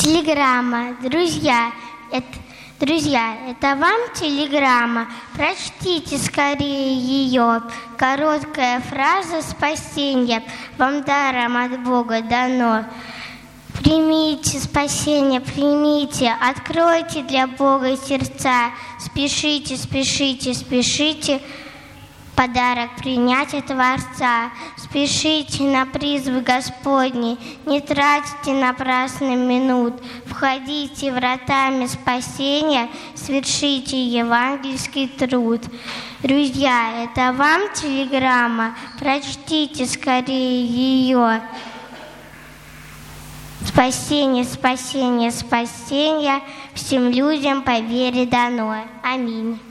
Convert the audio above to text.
Телеграмма. Друзья, это вам телеграмма? Прочтите скорее ее. Короткая фраза спасения вам даром от Бога дано. Примите спасение, примите, откройте для Бога сердца. Спешите, спешите, спешите подарок принять от Творца. Спешите на призыв Господний, не тратьте напрасно минут. Входите вратами спасения, свершите евангельский труд. Друзья, это вам телеграмма? Прочтите скорее ее. Спасение, спасение, спасение всем людям по вере дано. Аминь.